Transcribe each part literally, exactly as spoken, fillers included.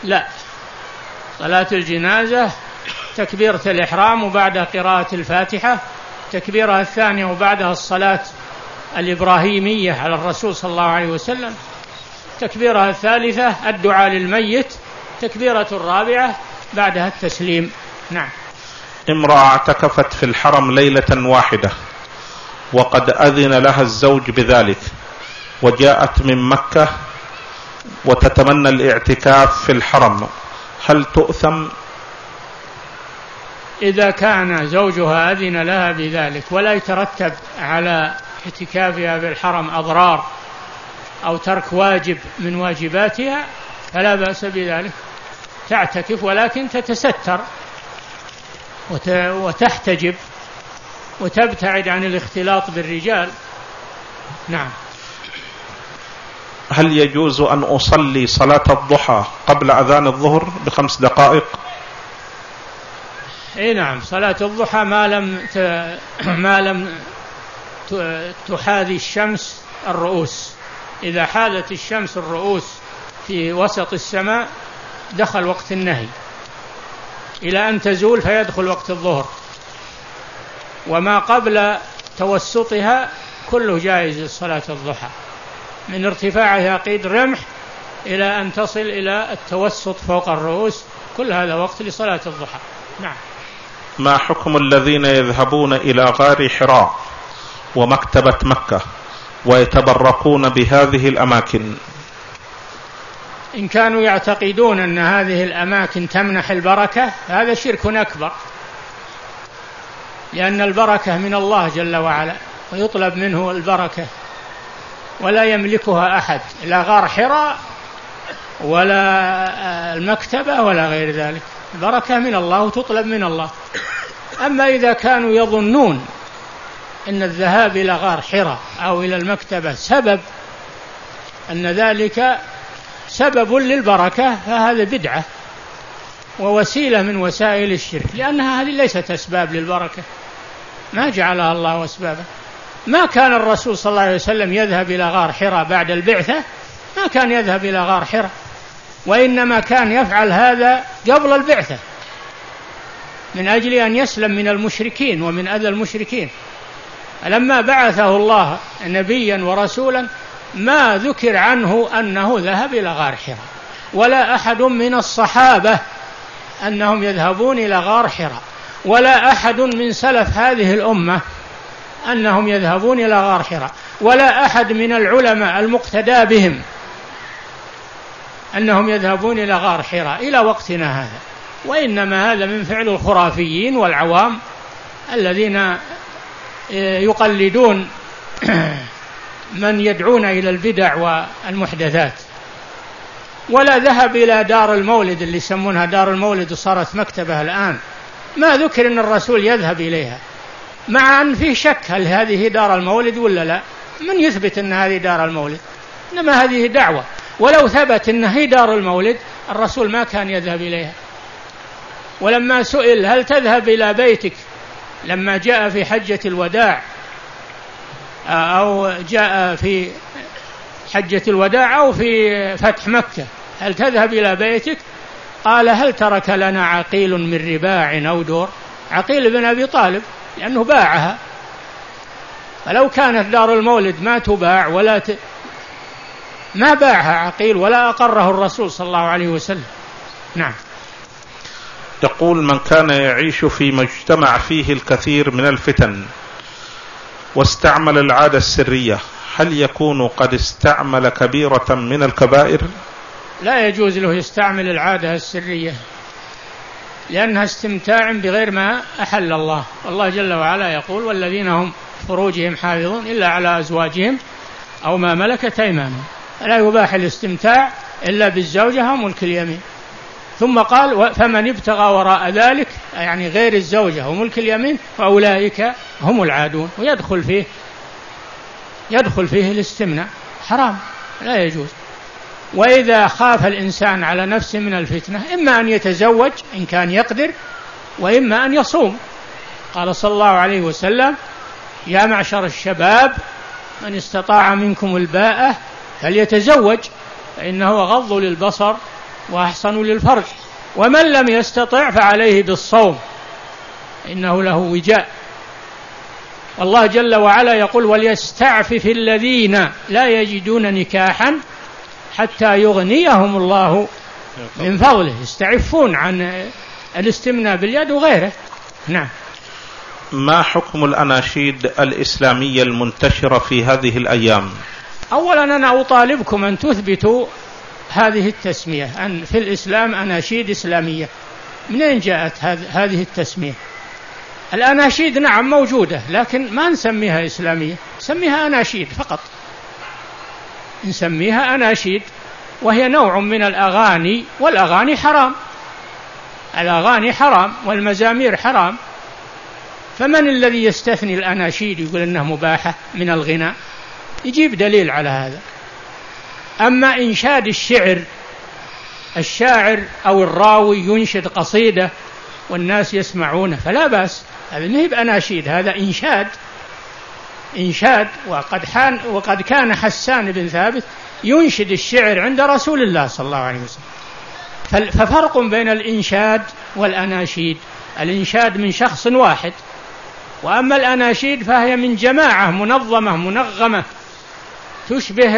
لا، صلاة الجنازة تكبيرة الإحرام وبعدها قراءة الفاتحة، تكبيرها الثانية وبعدها الصلاة الإبراهيمية على الرسول صلى الله عليه وسلم، تكبيرها الثالثة الدعاء للميت، تكبيرة الرابعة بعدها التسليم. نعم. امرأة اعتكفت في الحرم ليلة واحدة وقد أذن لها الزوج بذلك، وجاءت من مكة وتتمنى الاعتكاف في الحرم، هل تؤثم؟ إذا كان زوجها أذن لها بذلك ولا يترتب على اعتكافها في الحرم أضرار أو ترك واجب من واجباتها فلا بأس بذلك، تعتكف ولكن تتستر وتحتجب وتبتعد عن الاختلاط بالرجال. نعم. هل يجوز أن أصلي صلاة الضحى قبل أذان الظهر بخمس دقائق؟ اي نعم، صلاة الضحى ما لم ت... ما لم تحاذي الشمس الرؤوس. إذا حاذت الشمس الرؤوس في وسط السماء دخل وقت النهي إلى أن تزول فيدخل وقت الظهر، وما قبل توسطها كله جائز صلاة الضحى، من ارتفاعها قيد رمح إلى أن تصل إلى التوسط فوق الرؤوس، كل هذا وقت لصلاة الضحى. نعم. ما حكم الذين يذهبون إلى غار حراء ومكتبة مكة ويتبركون بهذه الأماكن؟ إن كانوا يعتقدون أن هذه الأماكن تمنح البركة هذا شرك أكبر، لأن البركة من الله جل وعلا ويطلب منه البركة ولا يملكها أحد، لا غار حراء ولا المكتبة ولا غير ذلك، البركة من الله وتطلب من الله. أما إذا كانوا يظنون أن الذهاب إلى غار حراء أو إلى المكتبة سبب أن ذلك سبب للبركة فهذا بدعة ووسيلة من وسائل الشرك، لأنها هذه ليست أسباب للبركة، ما جعلها الله أسبابا. ما كان الرسول صلى الله عليه وسلم يذهب إلى غار حراء بعد البعثة، ما كان يذهب إلى غار حراء، وإنما كان يفعل هذا قبل البعثة من أجل أن يسلم من المشركين ومن أذى المشركين. لما بعثه الله نبيا ورسولا ما ذكر عنه أنه ذهب إلى غار حراء، ولا أحد من الصحابة أنهم يذهبون إلى غار حراء، ولا أحد من سلف هذه الأمة أنهم يذهبون إلى غار حراء، ولا أحد من العلماء المقتدى بهم أنهم يذهبون إلى غار حراء إلى وقتنا هذا، وإنما هذا من فعل الخرافيين والعوام الذين يقلدون من يدعون إلى البدع والمحدثات. ولا ذهب إلى دار المولد اللي يسمونها دار المولد وصارت مكتبة الآن، ما ذكر أن الرسول يذهب إليها، مع أن فيه شك هل هذه دار المولد ولا لا، من يثبت أن هذه دار المولد؟ إنما هذه دعوة، ولو ثبت أن هي دار المولد الرسول ما كان يذهب إليها. ولما سئل هل تذهب إلى بيتك لما جاء في حجة الوداع أو جاء في حجة الوداع أو في فتح مكة، هل تذهب إلى بيتك؟ قال هل ترك لنا عقيل من رباع أو دور؟ عقيل بن أبي طالب، لأنه باعها. فلو كانت دار المولد ما تباع ولا ت... ما باعها عقيل ولا أقره الرسول صلى الله عليه وسلم. نعم. يقول من كان يعيش في مجتمع فيه الكثير من الفتن واستعمل العادة السرية، هل يكون قد استعمل كبيرة من الكبائر؟ لا يجوز له يستعمل العادة السرية، لأنها استمتاع بغير ما أحل الله. الله جل وعلا يقول والذين هم فروجهم حافظون إلا على أزواجهم أو ما ملكت أيمانهم، لا يباح الاستمتاع إلا بالزوجة أو ملك اليمين. ثم قال فمن ابتغى وراء ذلك، يعني غير الزوجة وملك اليمين، فأولئك هم العادون. ويدخل فيه يدخل فيه الاستمناء، حرام لا يجوز. وإذا خاف الإنسان على نفسه من الفتنة إما أن يتزوج إن كان يقدر، وإما أن يصوم. قال صلى الله عليه وسلم يا معشر الشباب من استطاع منكم الباءة فليتزوج فإنه غض للبصر وأحصن للفرج، ومن لم يستطع فعليه بالصوم إنه له وجاء. والله جل وعلا يقول وليستعفف الذين لا يجدون نكاحا حتى يغنيهم الله من فضله، يستعفون عن الاستمناء باليد وغيره. نعم. ما حكم الأناشيد الإسلامية المنتشرة في هذه الأيام؟ أولا أنا أطالبكم أن تثبتوا هذه التسمية، أن في الإسلام أناشيد إسلامية. منين جاءت هذه التسمية؟ الأناشيد نعم موجودة، لكن ما نسميها إسلامية، نسميها أناشيد فقط، نسميها أناشيد، وهي نوع من الأغاني، والأغاني حرام، الأغاني حرام والمزامير حرام. فمن الذي يستثني الأناشيد يقول إنها مباحة من الغناء؟ يجيب دليل على هذا. أما إنشاد الشعر، الشاعر أو الراوي ينشد قصيدة والناس يسمعونه فلا بأس، هذا ما هي بأناشيد، هذا إنشاد، إنشاد. وقد, حان وقد كان حسان بن ثابت ينشد الشعر عند رسول الله صلى الله عليه وسلم. ففرق بين الإنشاد والأناشيد، الإنشاد من شخص واحد، وأما الأناشيد فهي من جماعة منظمة منغمة تشبه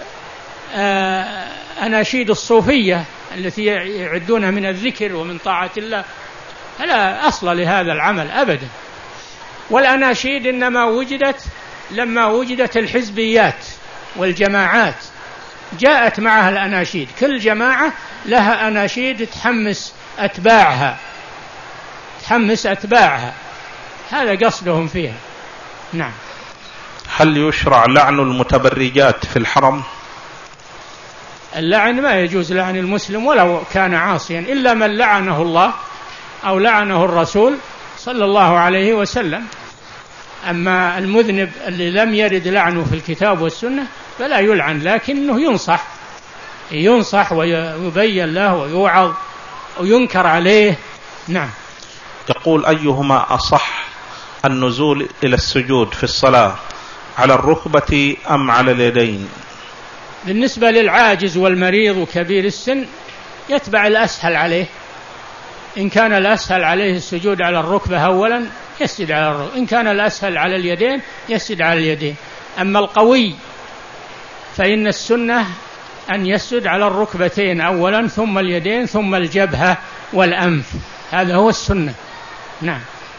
أناشيد الصوفية التي يعدونها من الذكر ومن طاعة الله، فلا أصل لهذا العمل أبدا. والأناشيد إنما وجدت لما وجدت الحزبيات والجماعات، جاءت معها الأناشيد، كل جماعة لها أناشيد تحمس أتباعها، تحمس أتباعها، هذا قصدهم فيها. نعم. هل يشرع لعن المتبرجات في الحرم؟ اللعن ما يجوز لعن المسلم ولو كان عاصيا، إلا من لعنه الله أو لعنه الرسول صلى الله عليه وسلم. أما المذنب اللي لم يرد لعنه في الكتاب والسنة فلا يلعن، لكنه ينصح ينصح ويبين له ويوعظ وينكر عليه. نعم. تقول أيهما أصح، النزول إلى السجود في الصلاة على الركبة أم على اليدين؟ بالنسبة للعاجز والمريض وكبير السن يتبع الأسهل عليه، إن كان الأسهل عليه السجود على الركبة أولا يسجد على الركبة، إن كان الأسهل على اليدين يسجد على اليدين. أما القوي فإن السنة أن يسجد على الركبتين أولا ثم اليدين ثم الجبهة والأنف، هذا هو السنة. نعم.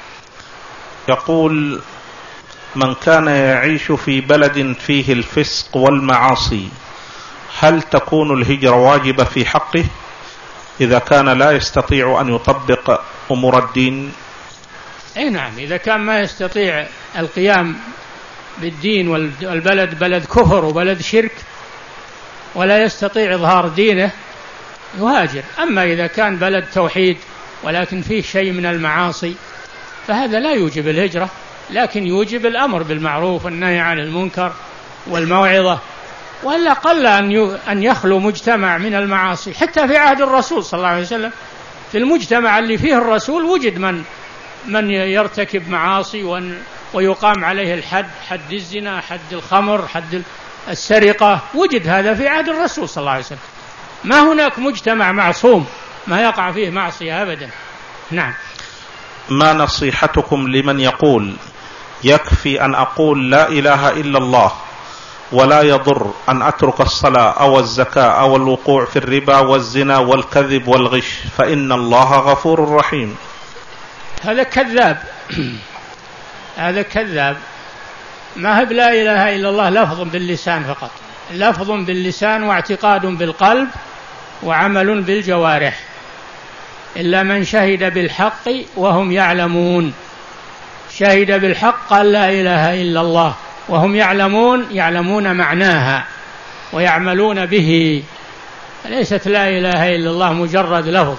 يقول من كان يعيش في بلد فيه الفسق والمعاصي هل تكون الهجرة واجبة في حقه إذا كان لا يستطيع أن يطبق أمور الدين؟ أي نعم، إذا كان ما يستطيع القيام بالدين والبلد بلد كفر وبلد شرك ولا يستطيع إظهار دينه يهاجر. أما إذا كان بلد توحيد ولكن فيه شيء من المعاصي فهذا لا يوجب الهجرة، لكن يوجب الأمر بالمعروف والنهي عن المنكر والموعظة. وإلا قل أن يخلو مجتمع من المعاصي، حتى في عهد الرسول صلى الله عليه وسلم في المجتمع اللي فيه الرسول وجد من من يرتكب معاصي ويقام عليه الحد، حد الزنا، حد الخمر، حد السرقة، وجد هذا في عهد الرسول صلى الله عليه وسلم. ما هناك مجتمع معصوم ما يقع فيه معصية أبدا. نعم. ما نصيحتكم لمن يقول يكفي أن أقول لا إله إلا الله ولا يضر أن أترك الصلاة أو الزكاة أو الوقوع في الربا والزنا والكذب والغش فإن الله غفور رحيم؟ هذا كذاب هذا كذاب. ما هي لا إله إلا الله لفظ باللسان فقط، لفظ باللسان واعتقاد بالقلب وعمل بالجوارح، إلا من شهد بالحق وهم يعلمون. شهد بالحق قال لا إله إلا الله وهم يعلمون، يعلمون معناها ويعملون به، ليست لا إله إلا الله مجرد لفظ.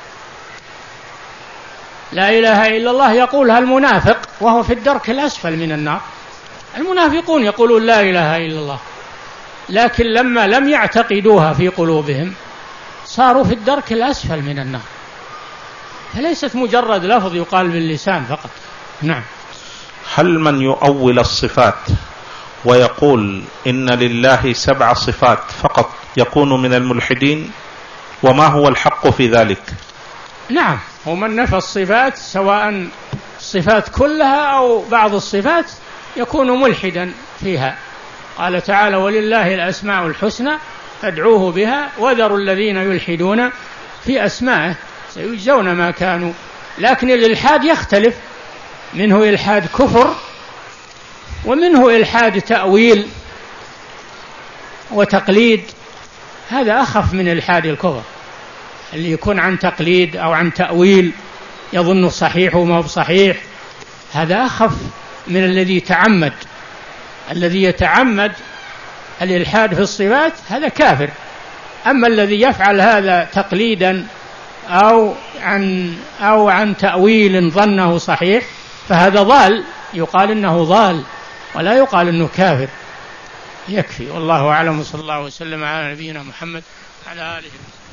لا إله إلا الله يقولها المنافق وهو في الدرك الأسفل من النار. المنافقون يقولون لا إله إلا الله، لكن لما لم يعتقدوها في قلوبهم صاروا في الدرك الأسفل من النار، فليست مجرد لفظ يقال باللسان فقط. نعم. هل من يؤول الصفات ويقول إن لله سبع صفات فقط يكون من الملحدين؟ وما هو الحق في ذلك؟ نعم، هو من نفى الصفات سواء الصفات كلها أو بعض الصفات يكون ملحدا فيها. قال تعالى: ولله الأسماء الحسنى فادعوه بها وذروا الذين يلحدون في أسمائه سيجزون ما كانوا. لكن الإلحاد يختلف، منه إلحاد كفر ومنه إلحاد تأويل وتقليد، هذا أخف من إلحاد الكفر، اللي يكون عن تقليد أو عن تأويل يظن صحيح وما هو صحيح، هذا أخف من الذي تعمد. الذي يتعمد الإلحاد في الصفات هذا كافر. أما الذي يفعل هذا تقليدا أو عن أو عن تأويل ظنه صحيح فهذا ضال، يقال إنه ضال ولا يقال إنه كافر. يكفي، والله أعلم، صلى الله وسلم على نبينا محمد على آله وسلم.